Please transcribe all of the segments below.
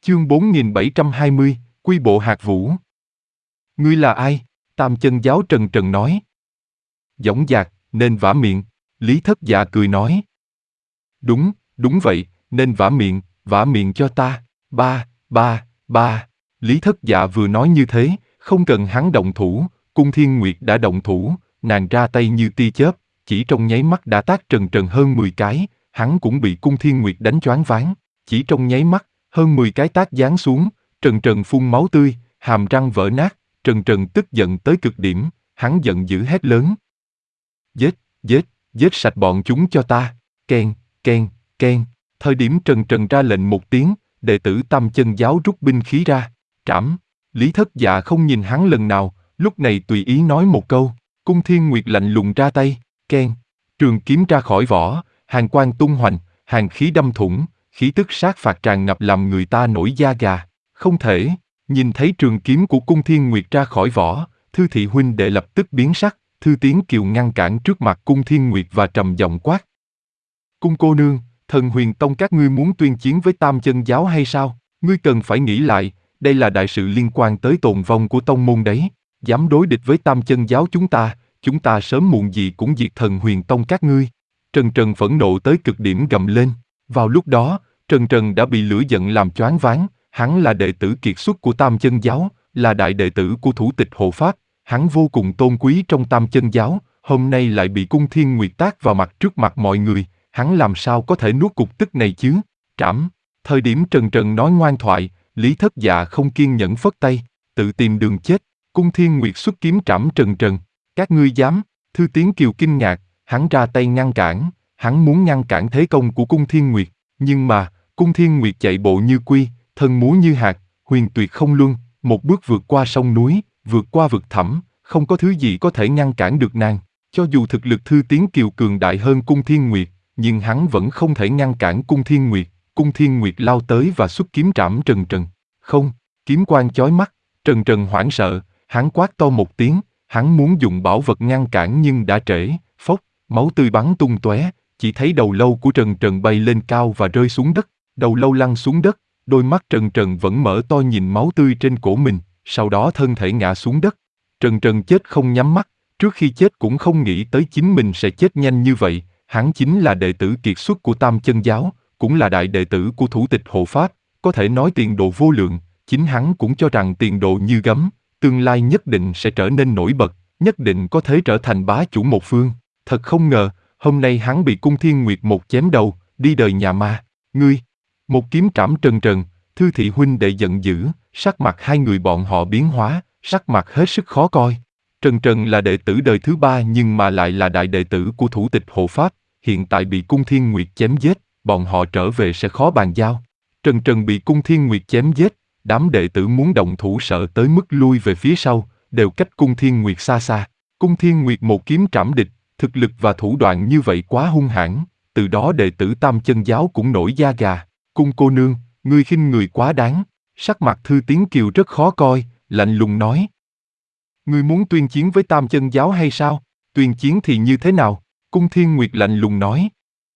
Chương 4720, Quy bộ hạt vũ. Ngươi là ai? Tam Chân Giáo trần trần nói. Dõng dạc, nên vả miệng. Lý Thất Dạ cười nói. Đúng vậy, nên vả miệng cho ta. Ba. Lý Thất Dạ vừa nói như thế, không cần hắn động thủ, Cung Thiên Nguyệt đã động thủ, nàng ra tay như tia chớp, chỉ trong nháy mắt đã tát Trần Trần hơn 10 cái, hắn cũng bị Cung Thiên Nguyệt đánh choáng váng, chỉ trong nháy mắt, hơn 10 cái tát giáng xuống, Trần Trần phun máu tươi, hàm răng vỡ nát, Trần Trần tức giận tới cực điểm, hắn giận dữ hét lớn. Giết sạch bọn chúng cho ta, keng. Thời điểm Trần Trần ra lệnh một tiếng, đệ tử Tam Chân Giáo rút binh khí ra, trảm. Lý Thất Dạ không nhìn hắn lần nào, lúc này tùy ý nói một câu, Cung Thiên Nguyệt lạnh lùng ra tay, keng. Trường kiếm ra khỏi vỏ, hàn quang tung hoành, hàn khí đâm thủng, khí tức sát phạt tràn ngập làm người ta nổi da gà. Không thể, nhìn thấy trường kiếm của Cung Thiên Nguyệt ra khỏi vỏ, Thư thị huynh đệ lập tức biến sắc, Thư Tiến Kiều ngăn cản trước mặt Cung Thiên Nguyệt và trầm giọng quát. Cung cô nương, Thần Huyền Tông các ngươi muốn tuyên chiến với Tam Chân Giáo hay sao? Ngươi cần phải nghĩ lại, đây là đại sự liên quan tới tồn vong của tông môn đấy. Dám đối địch với Tam Chân Giáo chúng ta sớm muộn gì cũng diệt Thần Huyền Tông các ngươi. Trần Trần phẫn nộ tới cực điểm gầm lên. Vào lúc đó, Trần Trần đã bị lửa giận làm choáng váng. Hắn là đệ tử kiệt xuất của Tam Chân Giáo, là đại đệ tử của thủ tịch hộ pháp. Hắn vô cùng tôn quý trong Tam Chân Giáo, hôm nay lại bị Cung Thiên Nguyệt tát vào mặt trước mặt mọi người. Hắn làm sao có thể nuốt cục tức này chứ? Trảm. Thời điểm Trần Trần nói ngoan thoại, Lý Thất Dạ không kiên nhẫn phất tay, tự tìm đường chết. Cung Thiên Nguyệt xuất kiếm trảm Trần Trần. Các ngươi dám? Thư Tiến Kiều kinh ngạc, hắn ra tay ngăn cản, hắn muốn ngăn cản thế công của Cung Thiên Nguyệt, nhưng mà Cung Thiên Nguyệt chạy bộ như quy, thân múa như hạt, huyền tuyệt không luân, một bước vượt qua sông núi, vượt qua vực thẳm, không có thứ gì có thể ngăn cản được nàng. Cho dù thực lực Thư Tiến Kiều cường đại hơn Cung Thiên Nguyệt, nhưng hắn vẫn không thể ngăn cản Cung Thiên Nguyệt. Cung Thiên Nguyệt lao tới và xuất kiếm trảm Trần Trần. Không, kiếm quang chói mắt, Trần Trần hoảng sợ, hắn quát to một tiếng, hắn muốn dùng bảo vật ngăn cản nhưng đã trễ, phốc, máu tươi bắn tung tóe, chỉ thấy đầu lâu của Trần Trần bay lên cao và rơi xuống đất, đầu lâu lăn xuống đất, đôi mắt Trần Trần vẫn mở to nhìn máu tươi trên cổ mình, sau đó thân thể ngã xuống đất. Trần Trần chết không nhắm mắt, trước khi chết cũng không nghĩ tới chính mình sẽ chết nhanh như vậy, hắn chính là đệ tử kiệt xuất của Tam Chân Giáo, cũng là đại đệ tử của thủ tịch hộ pháp, có thể nói tiền đồ vô lượng, chính hắn cũng cho rằng tiền đồ như gấm, tương lai nhất định sẽ trở nên nổi bật, nhất định có thể trở thành bá chủ một phương. Thật không ngờ, hôm nay hắn bị Cung Thiên Nguyệt một chém đầu, đi đời nhà ma. Ngươi, một kiếm trảm Trần Trần. Thư thị huynh đệ giận dữ, sắc mặt hai người bọn họ biến hóa, sắc mặt hết sức khó coi. Trần Trần là đệ tử đời thứ 3 nhưng mà lại là đại đệ tử của thủ tịch hộ pháp, hiện tại bị Cung Thiên Nguyệt chém giết, bọn họ trở về sẽ khó bàn giao. Trần Trần bị Cung Thiên Nguyệt chém giết, đám đệ tử muốn động thủ sợ tới mức lui về phía sau, đều cách Cung Thiên Nguyệt xa xa. Cung Thiên Nguyệt một kiếm trảm địch, thực lực và thủ đoạn như vậy quá hung hãn, từ đó đệ tử Tam Chân Giáo cũng nổi da gà. Cung cô nương, ngươi khinh người quá đáng. Sắc mặt Thư Tiến Kiều rất khó coi, lạnh lùng nói. Ngươi muốn tuyên chiến với Tam Chân Giáo hay sao? Tuyên chiến thì như thế nào? Cung Thiên Nguyệt lạnh lùng nói.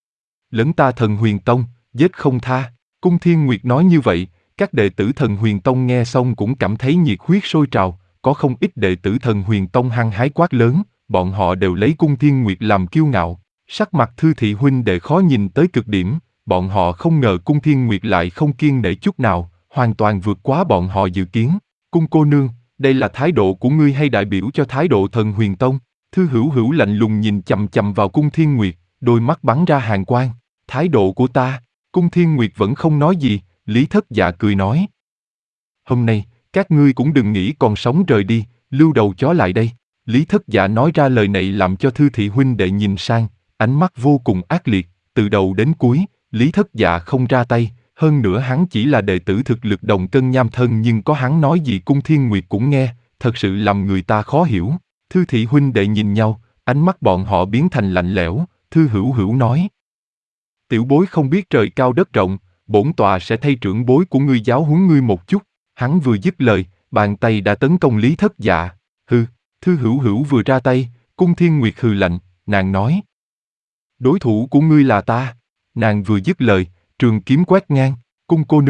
Lẫn ta Thần Huyền Tông, giết không tha. Cung Thiên Nguyệt nói như vậy, các đệ tử Thần Huyền Tông nghe xong cũng cảm thấy nhiệt huyết sôi trào, có không ít đệ tử Thần Huyền Tông hăng hái quát lớn, bọn họ đều lấy Cung Thiên Nguyệt làm kiêu ngạo. Sắc mặt Thư thị huynh đệ khó nhìn tới cực điểm, bọn họ không ngờ Cung Thiên Nguyệt lại không kiêng nể chút nào, hoàn toàn vượt quá bọn họ dự kiến. Cung cô nương, đây là thái độ của ngươi hay đại biểu cho thái độ Thần Huyền Tông? Thư Hữu Hữu lạnh lùng nhìn chằm chằm vào Cung Thiên Nguyệt, đôi mắt bắn ra hàn quang. Thái độ của ta? Cung Thiên Nguyệt vẫn không nói gì, Lý Thất Dạ cười nói. Hôm nay, các ngươi cũng đừng nghĩ còn sống rời đi, lưu đầu chó lại đây. Lý Thất Dạ nói ra lời này làm cho Thư thị huynh đệ nhìn sang, ánh mắt vô cùng ác liệt, từ đầu đến cuối, Lý Thất Dạ không ra tay, hơn nữa hắn chỉ là đệ tử thực lực đồng cân nham thân nhưng có hắn nói gì Cung Thiên Nguyệt cũng nghe, thật sự làm người ta khó hiểu. Thư thị huynh đệ nhìn nhau, ánh mắt bọn họ biến thành lạnh lẽo, Thư Hữu Hữu nói. Tiểu bối không biết trời cao đất rộng, bổn tọa sẽ thay trưởng bối của ngươi giáo huấn ngươi một chút. Hắn vừa dứt lời, bàn tay đã tấn công Lý Thất Dạ. Hừ, Thư Hữu Hữu vừa ra tay, Cung Thiên Nguyệt hừ lạnh, nàng nói. Đối thủ của ngươi là ta. Nàng vừa dứt lời, trường kiếm quét ngang, Cung cô nương,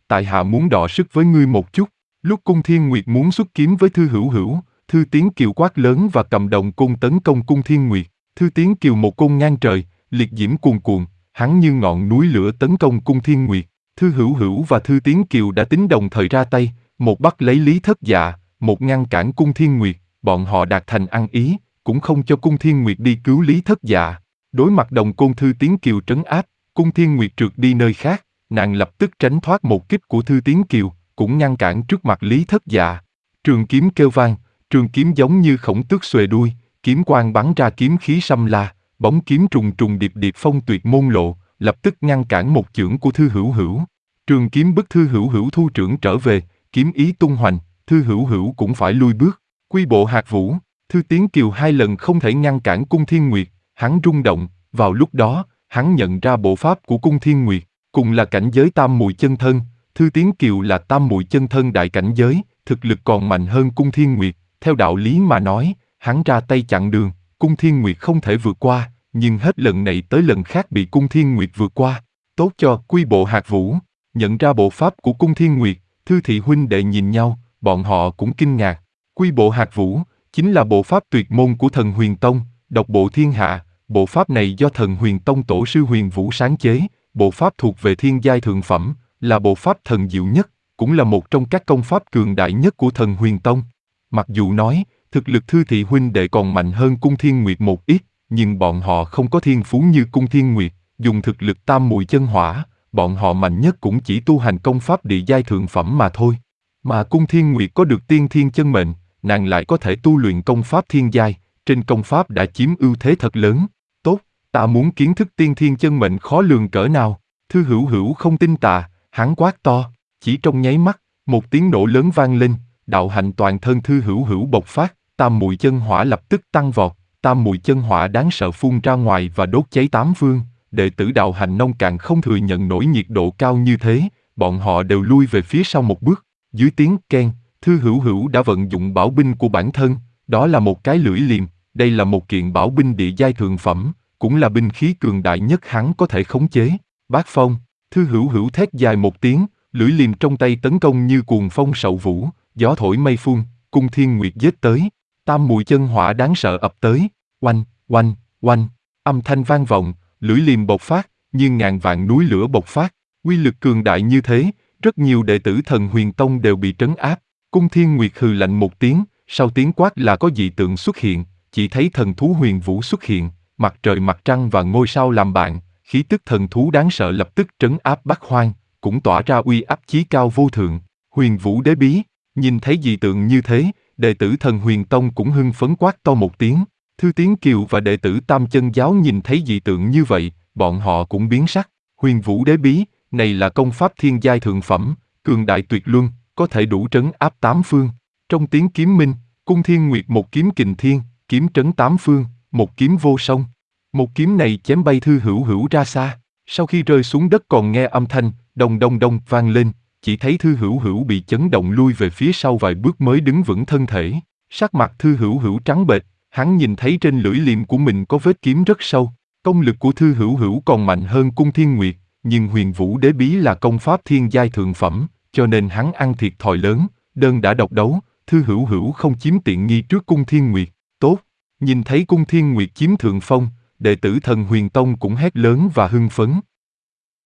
tại hạ muốn đọ sức với ngươi một chút. Lúc Cung Thiên Nguyệt muốn xuất kiếm với Thư Hữu Hữu, Thư Tiến Kiều quát lớn và cầm đồng côn tấn công Cung Thiên Nguyệt. Thư Tiến Kiều một côn ngang trời, liệt diễm cuồn cuộn, hắn như ngọn núi lửa tấn công Cung Thiên Nguyệt. Thư Hữu Hữu và Thư Tiến Kiều đã tính đồng thời ra tay, một bắt lấy Lý Thất Dạ, một ngăn cản Cung Thiên Nguyệt, bọn họ đạt thành ăn ý, cũng không cho Cung Thiên Nguyệt đi cứu Lý Thất Dạ. Đối mặt đồng côn Thư Tiến Kiều trấn áp, Cung Thiên Nguyệt trượt đi nơi khác, nàng lập tức tránh thoát một kích của Thư Tiến Kiều, cũng ngăn cản trước mặt Lý Thất Dạ. Trường kiếm kêu vang, trường kiếm giống như khổng tước xuề đuôi, kiếm quang bắn ra kiếm khí xâm la, bóng kiếm trùng trùng điệp điệp phong tuyệt môn lộ, lập tức ngăn cản một chưởng của Thư Hữu Hữu. Trường kiếm bức Thư Hữu Hữu thu trưởng trở về, kiếm ý tung hoành, Thư Hữu Hữu cũng phải lui bước. Quy bộ hạt vũ, Thư Tiến Kiều hai lần không thể ngăn cản Cung Thiên Nguyệt, hắn rung động, vào lúc đó, hắn nhận ra bộ pháp của Cung Thiên Nguyệt, cùng là cảnh giới tam mùi chân thân, Thư Tiến Kiều là tam mùi chân thân đại cảnh giới, thực lực còn mạnh hơn Cung Thiên Nguyệt, theo đạo lý mà nói, hắn ra tay chặn đường, Cung Thiên Nguyệt không thể vượt qua, nhưng hết lần này tới lần khác bị Cung Thiên Nguyệt vượt qua. Tốt cho Quy bộ hạt vũ, nhận ra bộ pháp của Cung Thiên Nguyệt, Thư thị huynh đệ nhìn nhau, bọn họ cũng kinh ngạc. Quy bộ hạt vũ, chính là bộ pháp tuyệt môn của Thần Huyền Tông, độc bộ thiên hạ, bộ pháp này do Thần Huyền Tông tổ sư Huyền Vũ sáng chế, bộ pháp thuộc về thiên giai thượng phẩm, là bộ pháp thần diệu nhất, cũng là một trong các công pháp cường đại nhất của Thần Huyền Tông. Mặc dù nói, thực lực Thư thị huynh đệ còn mạnh hơn Cung Thiên Nguyệt một ít, nhưng bọn họ không có thiên phú như Cung Thiên Nguyệt, dùng thực lực tam mùi chân hỏa, bọn họ mạnh nhất cũng chỉ tu hành công pháp địa giai thượng phẩm mà thôi. Mà Cung Thiên Nguyệt có được tiên thiên chân mệnh, nàng lại có thể tu luyện công pháp thiên giai, trên công pháp đã chiếm ưu thế thật lớn. Tốt, ta muốn kiến thức tiên thiên chân mệnh khó lường cỡ nào. Thư Hữu Hữu không tin tà, hắn quát to, chỉ trong nháy mắt, một tiếng nổ lớn vang lên, đạo hạnh toàn thân Thư Hữu Hữu bộc phát, tam mùi chân hỏa lập tức tăng vọt, tam mùi chân hỏa đáng sợ phun ra ngoài và đốt cháy tám phương. Đệ tử đạo hành nông cạn không thừa nhận nổi nhiệt độ cao như thế, bọn họ đều lui về phía sau một bước. Dưới tiếng keng, Thư Hữu Hữu đã vận dụng bảo binh của bản thân, đó là một cái lưỡi liềm, đây là một kiện bảo binh địa giai thượng phẩm, cũng là binh khí cường đại nhất hắn có thể khống chế. Bát phong, Thư Hữu Hữu thét dài một tiếng, lưỡi liềm trong tay tấn công như cuồng phong sậu vũ, gió thổi mây phun, Cung Thiên Nguyệt giết tới, tam mùi chân hỏa đáng sợ ập tới, oanh, oanh, oanh, âm thanh vang vọng, lưỡi liềm bộc phát, như ngàn vạn núi lửa bộc phát, uy lực cường đại như thế, rất nhiều đệ tử Thần Huyền Tông đều bị trấn áp. Cung Thiên Nguyệt hừ lạnh một tiếng, sau tiếng quát là có dị tượng xuất hiện, chỉ thấy thần thú Huyền Vũ xuất hiện, mặt trời mặt trăng và ngôi sao làm bạn, khí tức thần thú đáng sợ lập tức trấn áp Bắc Hoang, cũng tỏa ra uy áp chí cao vô thượng. Huyền Vũ đế bí, nhìn thấy dị tượng như thế, đệ tử Thần Huyền Tông cũng hưng phấn quát to một tiếng. Thư Tiến Kiều và đệ tử Tam Chân Giáo nhìn thấy dị tượng như vậy, bọn họ cũng biến sắc. Huyền Vũ đế bí, này là công pháp thiên giai thượng phẩm, cường đại tuyệt luân, có thể đủ trấn áp tám phương. Trong tiếng kiếm minh, Cung Thiên Nguyệt một kiếm kình thiên, kiếm trấn tám phương, một kiếm vô song. Một kiếm này chém bay Thư Hữu Hữu ra xa, sau khi rơi xuống đất còn nghe âm thanh đông đông đông vang lên, chỉ thấy Thư Hữu Hữu bị chấn động lui về phía sau vài bước mới đứng vững thân thể. Sắc mặt Thư Hữu Hữu trắng bệch, hắn nhìn thấy trên lưỡi liềm của mình có vết kiếm rất sâu. Công lực của Thư Hữu Hữu còn mạnh hơn Cung Thiên Nguyệt, nhưng Huyền Vũ đế bí là công pháp thiên giai thượng phẩm, cho nên hắn ăn thiệt thòi lớn. Đơn đã độc đấu, Thư Hữu Hữu không chiếm tiện nghi trước Cung Thiên Nguyệt. Tốt, nhìn thấy Cung Thiên Nguyệt chiếm thượng phong, đệ tử Thần Huyền Tông cũng hét lớn và hưng phấn.